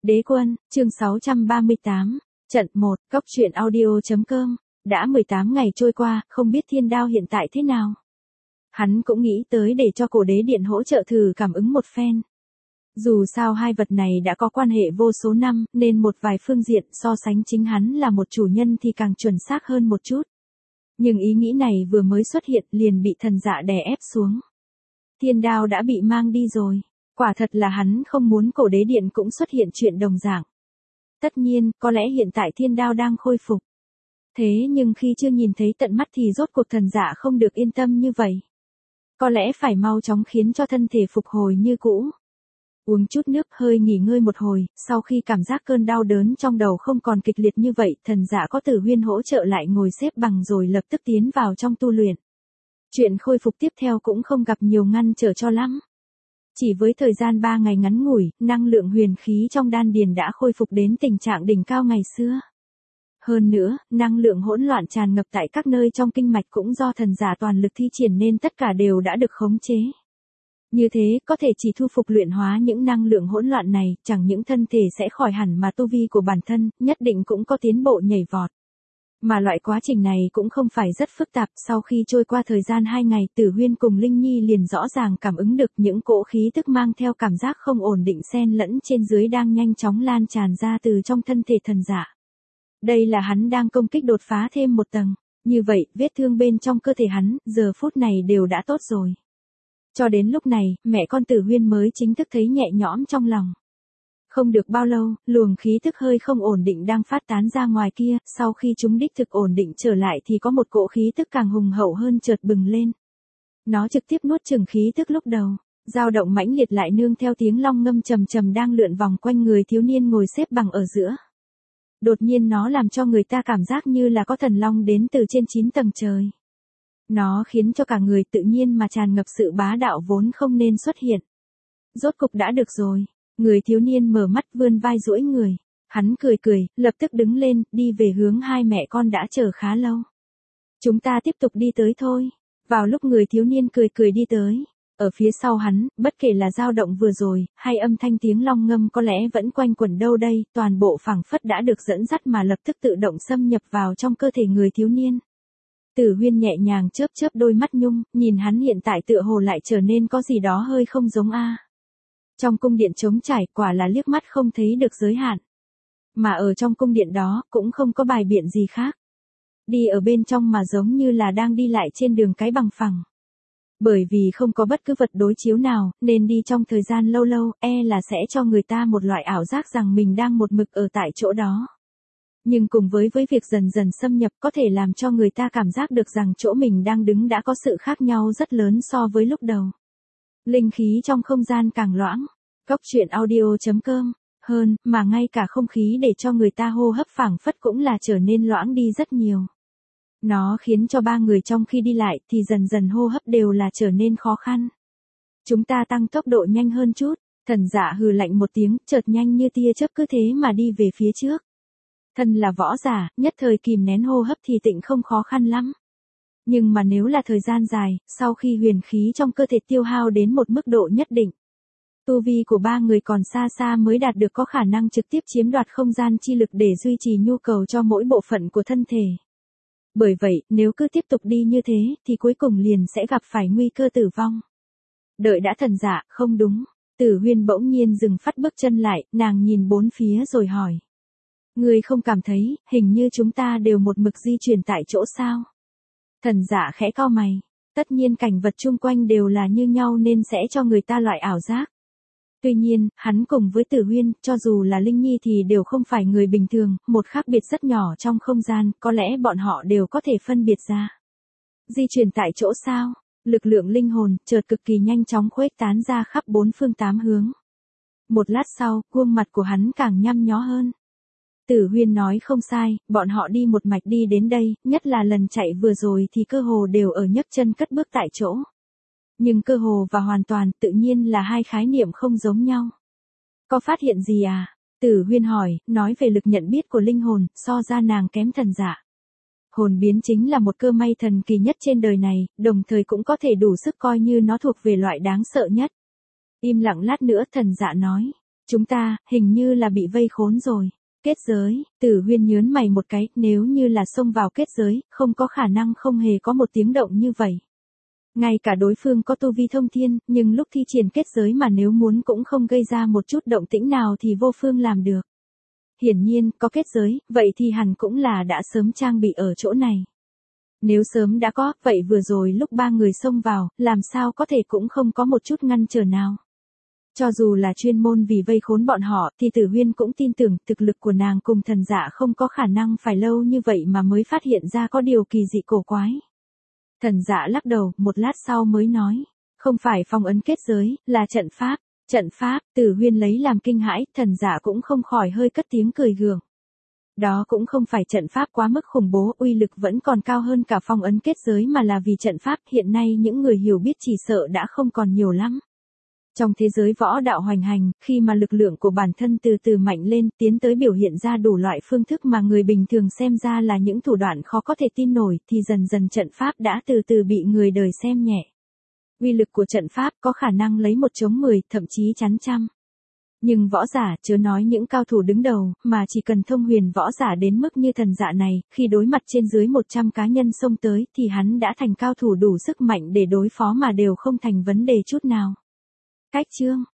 Đế quân, chương 638, trận 1, Cóc truyện audio.com. Đã 18 ngày trôi qua, không biết Thiên Đao hiện tại thế nào. Hắn cũng nghĩ tới để cho Cổ Đế Điện hỗ trợ thử cảm ứng một phen. Dù sao hai vật này đã có quan hệ vô số năm, nên một vài phương diện so sánh chính hắn là một chủ nhân thì càng chuẩn xác hơn một chút. Nhưng ý nghĩ này vừa mới xuất hiện liền bị thần dạ đè ép xuống. Thiên Đao đã bị mang đi rồi. Quả thật là hắn không muốn Cổ Đế Điện cũng xuất hiện chuyện đồng dạng. Tất nhiên, có lẽ hiện tại Thiên Đao đang khôi phục. Thế nhưng khi chưa nhìn thấy tận mắt thì rốt cuộc thần dạ không được yên tâm như vậy. Có lẽ phải mau chóng khiến cho thân thể phục hồi như cũ. Uống chút nước hơi nghỉ ngơi một hồi, sau khi cảm giác cơn đau đớn trong đầu không còn kịch liệt như vậy, thần dạ có Tử Huyên hỗ trợ lại ngồi xếp bằng rồi lập tức tiến vào trong tu luyện. Chuyện khôi phục tiếp theo cũng không gặp nhiều ngăn trở cho lắm. Chỉ với thời gian 3 ngày ngắn ngủi, năng lượng huyền khí trong đan điền đã khôi phục đến tình trạng đỉnh cao ngày xưa. Hơn nữa, năng lượng hỗn loạn tràn ngập tại các nơi trong kinh mạch cũng do thần giả toàn lực thi triển nên tất cả đều đã được khống chế. Như thế, có thể chỉ thu phục luyện hóa những năng lượng hỗn loạn này, chẳng những thân thể sẽ khỏi hẳn mà tu vi của bản thân, nhất định cũng có tiến bộ nhảy vọt. Mà loại quá trình này cũng không phải rất phức tạp, sau khi trôi qua thời gian 2 ngày Tử Huyên cùng Linh Nhi liền rõ ràng cảm ứng được những cỗ khí tức mang theo cảm giác không ổn định xen lẫn trên dưới đang nhanh chóng lan tràn ra từ trong thân thể thần giả. Đây là hắn đang công kích đột phá thêm một tầng, như vậy vết thương bên trong cơ thể hắn giờ phút này đều đã tốt rồi. Cho đến lúc này, mẹ con Tử Huyên mới chính thức thấy nhẹ nhõm trong lòng. Không được bao lâu, luồng khí tức hơi không ổn định đang phát tán ra ngoài kia, sau khi chúng đích thực ổn định trở lại thì có một cỗ khí tức càng hùng hậu hơn chợt bừng lên. Nó trực tiếp nuốt chửng khí tức lúc đầu, dao động mãnh liệt lại nương theo tiếng long ngâm trầm trầm đang lượn vòng quanh người thiếu niên ngồi xếp bằng ở giữa. Đột nhiên nó làm cho người ta cảm giác như là có thần long đến từ trên 9 tầng trời. Nó khiến cho cả người tự nhiên mà tràn ngập sự bá đạo vốn không nên xuất hiện. Rốt cục đã được rồi. Người thiếu niên mở mắt vươn vai duỗi người. Hắn cười cười, lập tức đứng lên, đi về hướng hai mẹ con đã chờ khá lâu. Chúng ta tiếp tục đi tới thôi. Vào lúc người thiếu niên cười cười đi tới. Ở phía sau hắn, bất kể là dao động vừa rồi, hay âm thanh tiếng long ngâm có lẽ vẫn quanh quẩn đâu đây, toàn bộ phảng phất đã được dẫn dắt mà lập tức tự động xâm nhập vào trong cơ thể người thiếu niên. Tử Huyên nhẹ nhàng chớp chớp đôi mắt nhung, nhìn hắn hiện tại tựa hồ lại trở nên có gì đó hơi không giống a. Trong cung điện trống trải quả là liếc mắt không thấy được giới hạn. Mà ở trong cung điện đó cũng không có bài biện gì khác. Đi ở bên trong mà giống như là đang đi lại trên đường cái bằng phẳng. Bởi vì không có bất cứ vật đối chiếu nào, nên đi trong thời gian lâu lâu, là sẽ cho người ta một loại ảo giác rằng mình đang một mực ở tại chỗ đó. Nhưng cùng với việc dần dần xâm nhập có thể làm cho người ta cảm giác được rằng chỗ mình đang đứng đã có sự khác nhau rất lớn so với lúc đầu. Linh khí trong không gian càng loãng, Cóc truyện audio.com, hơn, mà ngay cả không khí để cho người ta hô hấp phảng phất cũng là trở nên loãng đi rất nhiều. Nó khiến cho ba người trong khi đi lại thì dần dần hô hấp đều là trở nên khó khăn. Chúng ta tăng tốc độ nhanh hơn chút, thần dạ hừ lạnh một tiếng, chợt nhanh như tia chớp cứ thế mà đi về phía trước. Thân là võ giả, nhất thời kìm nén hô hấp thì tịnh không khó khăn lắm. Nhưng mà nếu là thời gian dài, sau khi huyền khí trong cơ thể tiêu hao đến một mức độ nhất định, tu vi của ba người còn xa xa mới đạt được có khả năng trực tiếp chiếm đoạt không gian chi lực để duy trì nhu cầu cho mỗi bộ phận của thân thể. Bởi vậy, nếu cứ tiếp tục đi như thế, thì cuối cùng liền sẽ gặp phải nguy cơ tử vong. Đợi đã thần dạ, không đúng. Tử Huyên bỗng nhiên dừng phát bước chân lại, nàng nhìn bốn phía rồi hỏi. Ngươi không cảm thấy, hình như chúng ta đều một mực di chuyển tại chỗ sao? Thần dạ khẽ cau mày. Tất nhiên cảnh vật chung quanh đều là như nhau nên sẽ cho người ta loại ảo giác. Tuy nhiên, hắn cùng với Tử Huyên, cho dù là Linh Nhi thì đều không phải người bình thường, một khác biệt rất nhỏ trong không gian, có lẽ bọn họ đều có thể phân biệt ra. Di chuyển tại chỗ sao? Lực lượng linh hồn, chợt cực kỳ nhanh chóng khuếch tán ra khắp 4 phương 8 hướng. Một lát sau, khuôn mặt của hắn càng nhăm nhó hơn. Tử Huyên nói không sai, bọn họ đi một mạch đi đến đây, nhất là lần chạy vừa rồi thì cơ hồ đều ở nhấc chân cất bước tại chỗ. Nhưng cơ hồ và hoàn toàn tự nhiên là hai khái niệm không giống nhau. Có phát hiện gì à? Tử Huyên hỏi, nói về lực nhận biết của linh hồn, so ra nàng kém thần dạ. Hồn biến chính là một cơ may thần kỳ nhất trên đời này, đồng thời cũng có thể đủ sức coi như nó thuộc về loại đáng sợ nhất. Im lặng lát nữa thần dạ nói. Chúng ta, hình như là bị vây khốn rồi. Kết giới, Tử Huyên nhớn mày một cái, nếu như là xông vào kết giới, không có khả năng không hề có một tiếng động như vậy. Ngay cả đối phương có tu vi thông thiên, nhưng lúc thi triển kết giới mà nếu muốn cũng không gây ra một chút động tĩnh nào thì vô phương làm được. Hiển nhiên, có kết giới, vậy thì hẳn cũng là đã sớm trang bị ở chỗ này. Nếu sớm đã có, vậy vừa rồi lúc ba người xông vào, làm sao có thể cũng không có một chút ngăn trở nào. Cho dù là chuyên môn vì vây khốn bọn họ, thì Tử Huyên cũng tin tưởng thực lực của nàng cùng thần dạ không có khả năng phải lâu như vậy mà mới phát hiện ra có điều kỳ dị cổ quái. Thần dạ lắc đầu, một lát sau mới nói, không phải phong ấn kết giới, là trận pháp. Trận pháp, Tử Huyên lấy làm kinh hãi, thần dạ cũng không khỏi hơi cất tiếng cười gượng. Đó cũng không phải trận pháp quá mức khủng bố, uy lực vẫn còn cao hơn cả phong ấn kết giới mà là vì trận pháp hiện nay những người hiểu biết chỉ sợ đã không còn nhiều lắm. Trong thế giới võ đạo hoành hành, khi mà lực lượng của bản thân từ từ mạnh lên, tiến tới biểu hiện ra đủ loại phương thức mà người bình thường xem ra là những thủ đoạn khó có thể tin nổi, thì dần dần trận pháp đã từ từ bị người đời xem nhẹ. Uy lực của trận pháp có khả năng lấy 1 chống 10, thậm chí chắn trăm. Nhưng võ giả, chớ nói những cao thủ đứng đầu, mà chỉ cần thông huyền võ giả đến mức như thần dạ này, khi đối mặt trên dưới 100 cá nhân xông tới, thì hắn đã thành cao thủ đủ sức mạnh để đối phó mà đều không thành vấn đề chút nào. Cách chương